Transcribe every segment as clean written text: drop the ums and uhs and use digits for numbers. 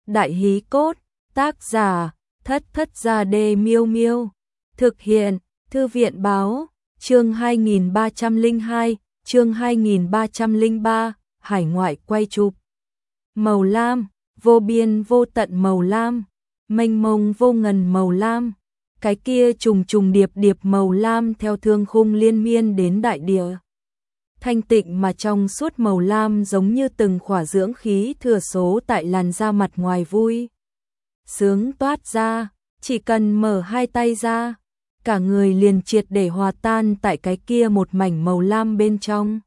Đại hí cốt, tác giả, Thất Thất Gia Đê Miêu Miêu. Thực hiện, Thư viện báo, chương 2302, chương 2303, hải ngoại quay chụp. Màu lam, vô biên vô tận màu lam, mênh mông vô ngần màu lam. Cái kia trùng trùng điệp điệp màu lam theo thương khung liên miên đến đại địa. Thanh tịnh mà trong suốt màu lam giống như từng khỏa dưỡng khí thừa số tại làn da mặt ngoài vui sướng toát ra, chỉ cần mở hai tay ra, cả người liền triệt để hòa tan tại cái kia một mảnh màu lam bên trong.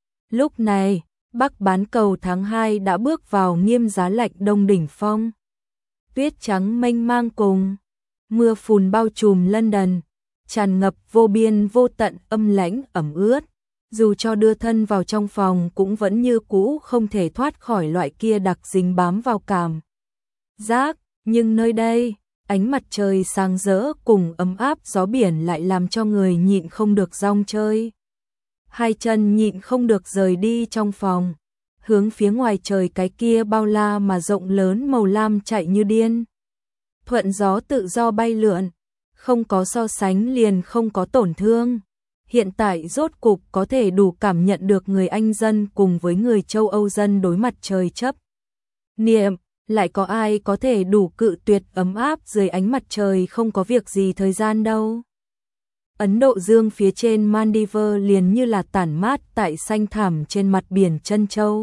Lúc này, Bắc bán cầu tháng 2 đã bước vào nghiêm giá lạnh đông đỉnh phong. Tuyết trắng mênh mang cùng mưa phùn bao trùm London, tràn ngập vô biên vô tận âm lãnh ẩm ướt. Dù cho đưa thân vào trong phòng cũng vẫn như cũ không thể thoát khỏi loại kia đặc dính bám vào cảm giác, nhưng nơi đây, ánh mặt trời sáng rỡ cùng ấm áp gió biển lại làm cho người nhịn không được rong chơi. Hai chân nhịn không được rời đi trong phòng, hướng phía ngoài trời cái kia bao la mà rộng lớn màu lam chạy như điên. Thuận gió tự do bay lượn, không có so sánh liền không có tổn thương. Hiện tại rốt cục có thể đủ cảm nhận được người Anh dân cùng với người châu Âu dân đối mặt trời chấp niệm, lại có ai có thể đủ cự tuyệt ấm áp dưới ánh mặt trời không có việc gì thời gian đâu. Ấn Độ Dương phía trên Maldives liền như là tản mát tại xanh thẳm trên mặt biển Trân Châu.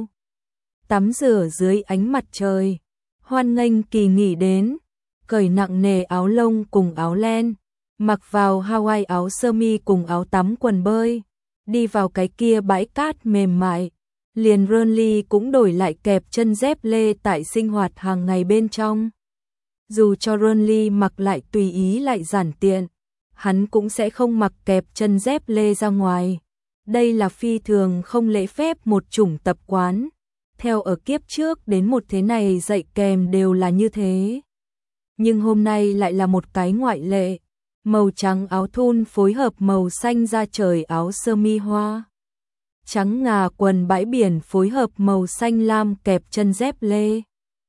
Tắm rửa dưới ánh mặt trời, hoan nghênh kỳ nghỉ đến, cởi nặng nề áo lông cùng áo len, mặc vào Hawaii áo sơ mi cùng áo tắm quần bơi, đi vào cái kia bãi cát mềm mại, liền Ronly cũng đổi lại kẹp chân dép lê tại sinh hoạt hàng ngày bên trong. Dù cho Ronly mặc lại tùy ý lại giản tiện, hắn cũng sẽ không mặc kẹp chân dép lê ra ngoài. Đây là phi thường không lễ phép một chủng tập quán. Theo ở kiếp trước đến một thế này dạy kèm đều là như thế. Nhưng hôm nay lại là một cái ngoại lệ. Màu trắng áo thun phối hợp màu xanh da trời áo sơ mi hoa. Trắng ngà quần bãi biển phối hợp màu xanh lam kẹp chân dép lê.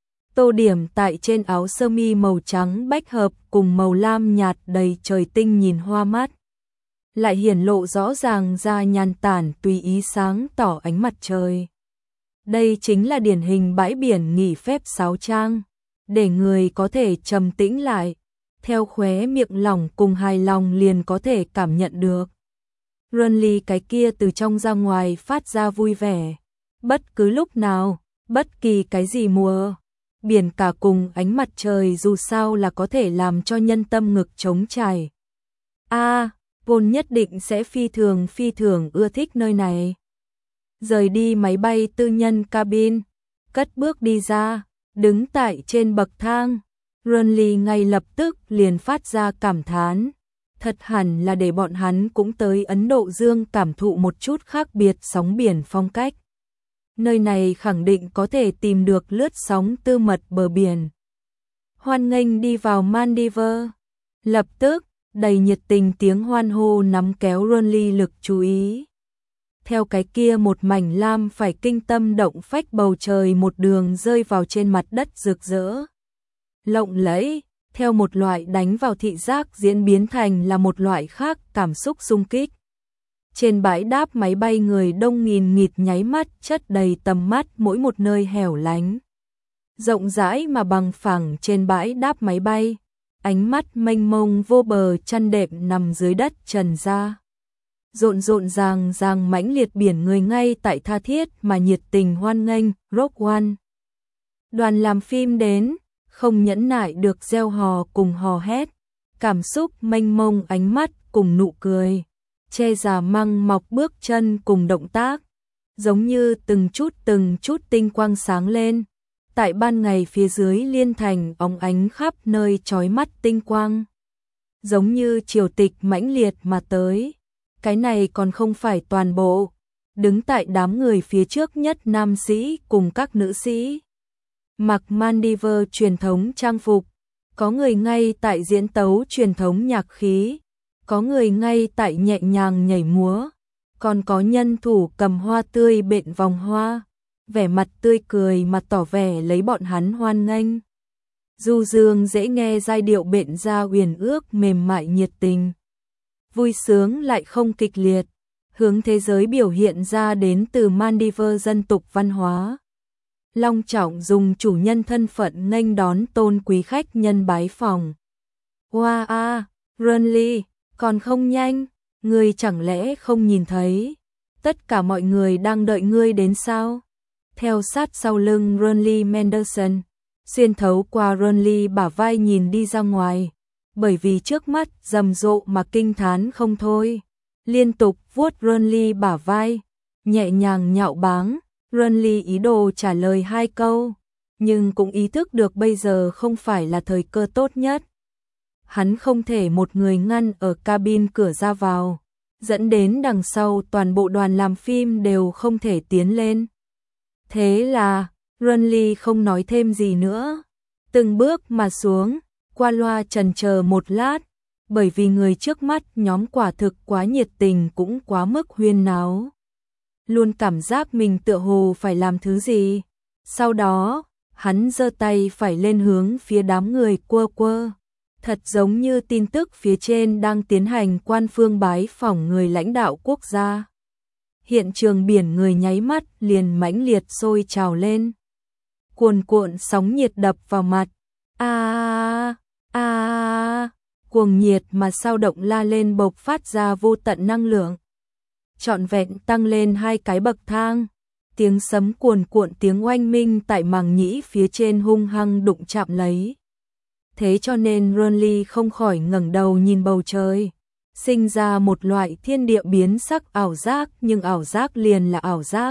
Tô điểm tại trên áo sơ mi màu trắng bách hợp cùng màu lam nhạt đầy trời tinh nhìn hoa mắt. Lại hiển lộ rõ ràng ra nhàn tản tùy ý sáng tỏ ánh mặt trời. Đây chính là điển hình bãi biển nghỉ phép sáo trang, để người có thể trầm tĩnh lại. Theo khóe miệng lỏng cùng hài lòng liền có thể cảm nhận được. Ronly cái kia từ trong ra ngoài phát ra vui vẻ. Bất cứ lúc nào, bất kỳ cái gì mùa, biển cả cùng ánh mặt trời dù sao là có thể làm cho nhân tâm ngực trống trải. Paul nhất định sẽ phi thường ưa thích nơi này. Rời đi máy bay tư nhân cabin, cất bước đi ra, đứng tại trên bậc thang. Ronly ngay lập tức liền phát ra cảm thán. Thật hẳn là để bọn hắn cũng tới Ấn Độ Dương cảm thụ một chút khác biệt sóng biển phong cách. Nơi này khẳng định có thể tìm được lướt sóng tư mật bờ biển. Hoan nghênh đi vào Maldives. Lập tức, đầy nhiệt tình tiếng hoan hô nắm kéo Ronly lực chú ý. Theo cái kia một mảnh lam phải kinh tâm động phách bầu trời một đường rơi vào trên mặt đất rực rỡ. Lộng lẫy, theo một loại đánh vào thị giác diễn biến thành là một loại khác cảm xúc xung kích. Trên bãi đáp máy bay người đông nghìn nghịt nháy mắt chất đầy tầm mắt mỗi một nơi hẻo lánh. Rộng rãi mà bằng phẳng trên bãi đáp máy bay, ánh mắt mênh mông vô bờ chăn đệm nằm dưới đất trần ra. Rộn ràng mãnh liệt biển người ngay tại tha thiết mà nhiệt tình hoan nghênh Rogue One. Đoàn làm phim đến, không nhẫn nại được reo hò cùng hò hét, cảm xúc mênh mông ánh mắt cùng nụ cười, che già măng mọc bước chân cùng động tác, giống như từng chút tinh quang sáng lên, tại ban ngày phía dưới liên thành óng ánh khắp nơi chói mắt tinh quang, giống như triều tịch mãnh liệt mà tới. Cái này còn không phải toàn bộ, đứng tại đám người phía trước nhất nam sĩ cùng các nữ sĩ. Mặc Maldives truyền thống trang phục, có người ngay tại diễn tấu truyền thống nhạc khí, có người ngay tại nhẹ nhàng nhảy múa, còn có nhân thủ cầm hoa tươi bện vòng hoa, vẻ mặt tươi cười mà tỏ vẻ lấy bọn hắn hoan nghênh. du dương dễ nghe giai điệu bện ra uyển ước mềm mại nhiệt tình. Vui sướng lại không kịch liệt, hướng thế giới biểu hiện ra đến từ Maldives dân tục văn hóa. Long trọng dùng chủ nhân thân phận nghênh đón tôn quý khách nhân bái phòng. Wow a, Renly, còn không nhanh, ngươi chẳng lẽ không nhìn thấy? Tất cả mọi người đang đợi ngươi đến sao? Theo sát sau lưng Renly Mendelsohn, xuyên thấu qua Renly bả vai nhìn đi ra ngoài, bởi vì trước mắt rầm rộ mà kinh thán không thôi. Liên tục vuốt Renly bả vai, nhẹ nhàng nhạo báng. Renly ý đồ trả lời 2 câu, nhưng cũng ý thức được bây giờ không phải là thời cơ tốt nhất. Hắn không thể một người ngăn ở cabin cửa ra vào, dẫn đến đằng sau toàn bộ đoàn làm phim đều không thể tiến lên. Thế là, Renly không nói thêm gì nữa, từng bước mà xuống, qua loa chần chờ một lát, bởi vì người trước mắt nhóm quả thực quá nhiệt tình cũng quá mức huyên náo. Luôn cảm giác mình tựa hồ phải làm thứ gì. Sau đó, hắn giơ tay phải lên hướng phía đám người quơ quơ. Thật giống như tin tức phía trên đang tiến hành quan phương bái phỏng người lãnh đạo quốc gia. Hiện trường biển người nháy mắt liền mãnh liệt sôi trào lên. Cuồn cuộn sóng nhiệt đập vào mặt. Cuồng nhiệt mà sao động la lên bộc phát ra vô tận năng lượng. Trọn vẹn tăng lên 2 cái bậc thang. Tiếng sấm cuồn cuộn tiếng oanh minh tại màng nhĩ phía trên hung hăng đụng chạm lấy. Thế cho nên Renly không khỏi ngẩng đầu nhìn bầu trời, sinh ra một loại thiên địa biến sắc ảo giác, nhưng ảo giác liền là ảo giác.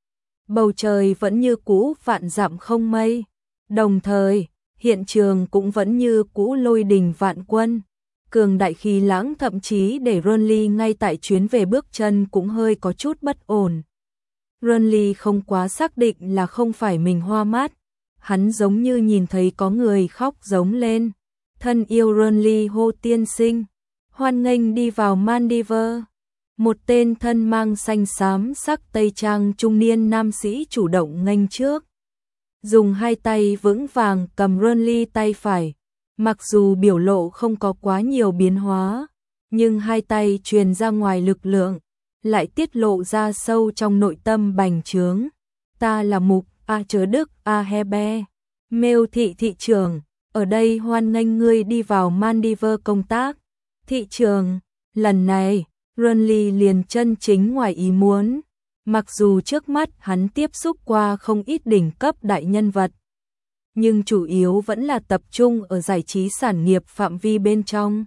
Bầu trời vẫn như cũ vạn dặm không mây, đồng thời, hiện trường cũng vẫn như cũ lôi đình vạn quân. Cường đại khí lãng thậm chí để Renly ngay tại chuyến về bước chân cũng hơi có chút bất ổn. Renly không quá xác định là không phải mình hoa mắt, hắn giống như nhìn thấy có người khóc giống lên. Thân yêu Renly hô tiên sinh, hoan nghênh đi vào Maldives. Một tên thân mang xanh xám sắc tây trang trung niên nam sĩ chủ động nghênh trước. Dùng 2 tay vững vàng cầm Renly tay phải. Mặc dù biểu lộ không có quá nhiều biến hóa, nhưng 2 tay truyền ra ngoài lực lượng, lại tiết lộ ra sâu trong nội tâm bành trướng. Ta là Mục A Chớ Đức A Hebe, Mêu thị thị trưởng, ở đây hoan nghênh ngươi đi vào Maldives công tác. Thị trường, lần này, Renly liền chân chính ngoài ý muốn, mặc dù trước mắt hắn tiếp xúc qua không ít đỉnh cấp đại nhân vật, nhưng chủ yếu vẫn là tập trung ở giải trí sản nghiệp phạm vi bên trong.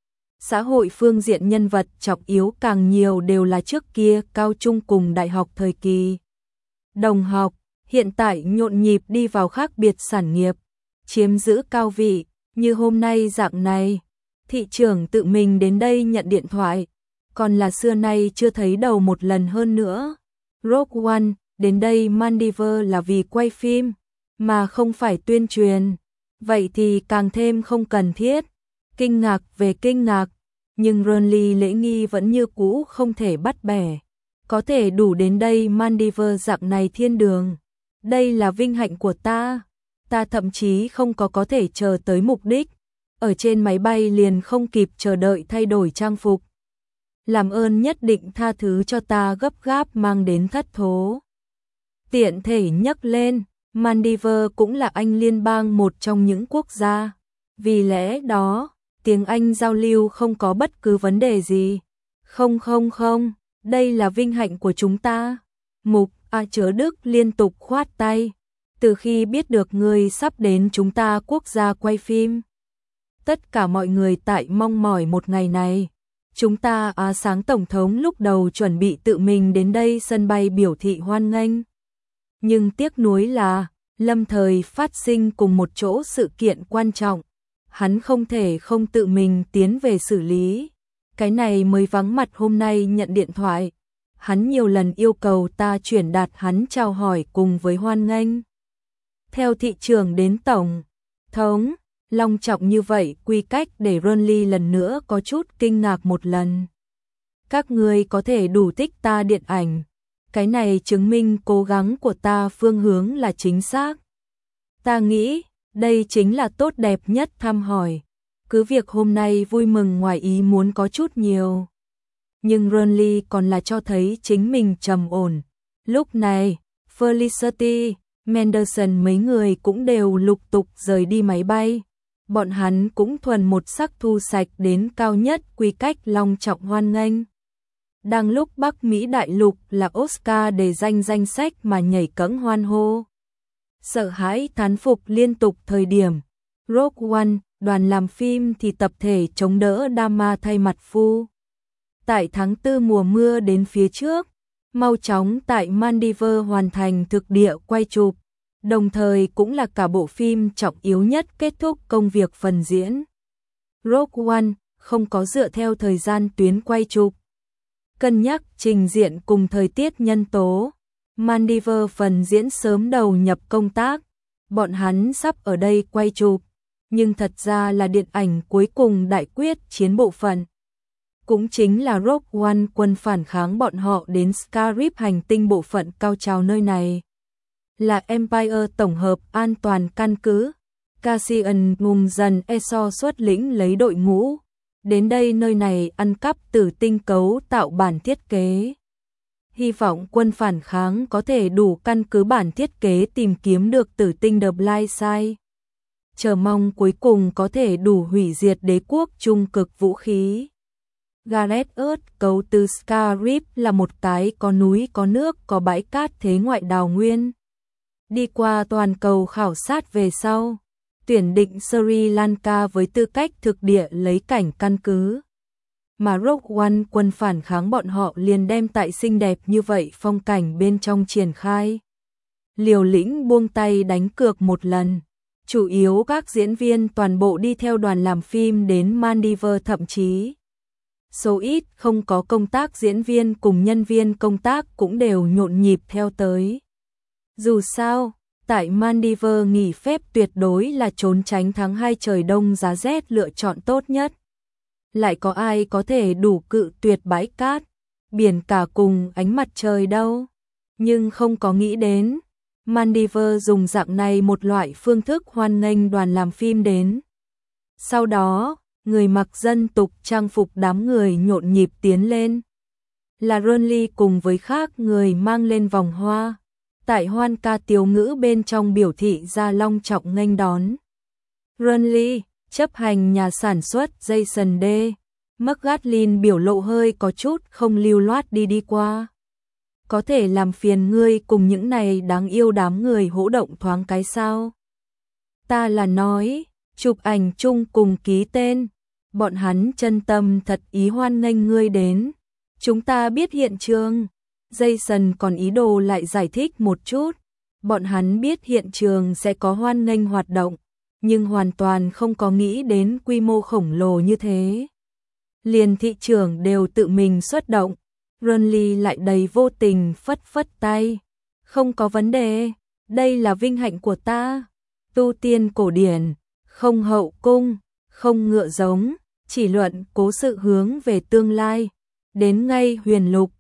Xã hội phương diện nhân vật trọng yếu càng nhiều đều là trước kia cao trung cùng đại học thời kỳ. Đồng học, hiện tại nhộn nhịp đi vào khác biệt sản nghiệp, chiếm giữ cao vị, như hôm nay dạng này. Thị trưởng tự mình đến đây nhận điện thoại, còn là xưa nay chưa thấy đầu một lần hơn nữa. Rogue One, đến đây Maldives là vì quay phim, mà không phải tuyên truyền. Vậy thì càng thêm không cần thiết. Kinh ngạc về kinh ngạc, nhưng Renly lễ nghi vẫn như cũ không thể bắt bẻ. Có thể đủ đến đây Maldives dạng này thiên đường. Đây là vinh hạnh của ta. Ta thậm chí không có thể chờ tới mục đích. Ở trên máy bay liền không kịp chờ đợi thay đổi trang phục. Làm ơn nhất định tha thứ cho ta gấp gáp mang đến thất thố. Tiện thể nhắc lên, Maldives cũng là Anh liên bang một trong những quốc gia. Vì lẽ đó, tiếng Anh giao lưu không có bất cứ vấn đề gì. Không, đây là vinh hạnh của chúng ta. Mục A Chớ Đức liên tục khoát tay. Từ khi biết được người sắp đến chúng ta quốc gia quay phim, tất cả mọi người tại mong mỏi một ngày này. Chúng ta sáng tổng thống lúc đầu chuẩn bị tự mình đến đây sân bay biểu thị hoan nghênh. Nhưng tiếc nuối là, lâm thời phát sinh cùng một chỗ sự kiện quan trọng. Hắn không thể không tự mình tiến về xử lý. Cái này mới vắng mặt hôm nay nhận điện thoại. Hắn nhiều lần yêu cầu ta chuyển đạt hắn chào hỏi cùng với hoan nghênh. Theo thị trường đến tổng thống, long trọng như vậy quy cách để Renly lần nữa có chút kinh ngạc một lần. Các ngươi có thể đủ thích ta điện ảnh. Cái này chứng minh cố gắng của ta phương hướng là chính xác. Ta nghĩ, Đây chính là tốt đẹp nhất thăm hỏi. Cứ việc hôm nay vui mừng ngoài ý muốn có chút nhiều. Nhưng Renly còn là cho thấy chính mình trầm ổn. Lúc này, Felicity, Mendelssohn mấy người cũng đều lục tục rời đi máy bay. Bọn hắn cũng thuần một sắc thu sạch đến cao nhất quy cách long trọng hoan nghênh. Đang lúc Bắc Mỹ đại lục là Oscar để danh sách mà nhảy cẫng hoan hô. Sợ hãi thán phục liên tục thời điểm. Rogue One, đoàn làm phim thì tập thể chống đỡ drama thay mặt phu. Tại tháng 4 mùa mưa đến phía trước, mau chóng tại Maldives hoàn thành thực địa quay chụp, đồng thời cũng là cả bộ phim trọng yếu nhất kết thúc công việc phần diễn. Rogue One không có dựa theo thời gian tuyến quay chụp. Cân nhắc trình diện cùng thời tiết nhân tố, Maldives phần diễn sớm đầu nhập công tác, bọn hắn sắp ở đây quay chụp, nhưng thật ra là điện ảnh cuối cùng đại quyết chiến bộ phận. Cũng chính là Rogue One quân phản kháng bọn họ đến Scarif hành tinh bộ phận cao trào nơi này. Là Empire tổng hợp an toàn căn cứ. Cassian ngùng dần Esau xuất lĩnh lấy đội ngũ. Đến đây nơi này ăn cắp tử tinh cấu tạo bản thiết kế. Hy vọng quân phản kháng có thể đủ căn cứ bản thiết kế tìm kiếm được tử tinh The Blind Side. Chờ mong cuối cùng có thể đủ hủy diệt đế quốc trung cực vũ khí. Gareth Earth cấu từ Scarif là một cái có núi có nước có bãi cát thế ngoại đào nguyên. Đi qua toàn cầu khảo sát về sau, tuyển định Sri Lanka với tư cách thực địa lấy cảnh căn cứ. Mà Rogue One quân phản kháng bọn họ liền đem tại xinh đẹp như vậy phong cảnh bên trong triển khai. Liều lĩnh buông tay đánh cược một lần. Chủ yếu các diễn viên toàn bộ đi theo đoàn làm phim đến Maldives, thậm chí số ít không có công tác diễn viên cùng nhân viên công tác cũng đều nhộn nhịp theo tới. Dù sao, tại Maldives nghỉ phép tuyệt đối là trốn tránh tháng 2 trời đông giá rét lựa chọn tốt nhất. Lại có ai có thể đủ cự tuyệt bãi cát, biển cả cùng ánh mặt trời đâu. Nhưng không có nghĩ đến, Maldives dùng dạng này một loại phương thức hoan nghênh đoàn làm phim đến. Sau đó, người mặc dân tục trang phục đám người nhộn nhịp tiến lên. Là Renly cùng với khác người mang lên vòng hoa. Tại hoan ca tiếu ngữ bên trong biểu thị ra long trọng nghênh đón. Renly, chấp hành nhà sản xuất Jason D. McGatlin biểu lộ hơi có chút không lưu loát đi qua. Có thể làm phiền ngươi cùng những này đáng yêu đám người hỗ động thoáng cái sao? Ta là nói, chụp ảnh chung cùng ký tên. Bọn hắn chân tâm thật ý hoan nghênh ngươi đến. Chúng ta biết hiện trường. Jason còn ý đồ lại giải thích một chút. Bọn hắn biết hiện trường sẽ có hoan nghênh hoạt động, nhưng hoàn toàn không có nghĩ đến quy mô khổng lồ như thế. Liền thị trưởng đều tự mình xuất động. Renly lại đầy vô tình phất phất tay. Không có vấn đề, đây là vinh hạnh của ta. Tu tiên cổ điển, không hậu cung, không ngựa giống, chỉ luận cố sự hướng về tương lai. Đến ngay huyền lục,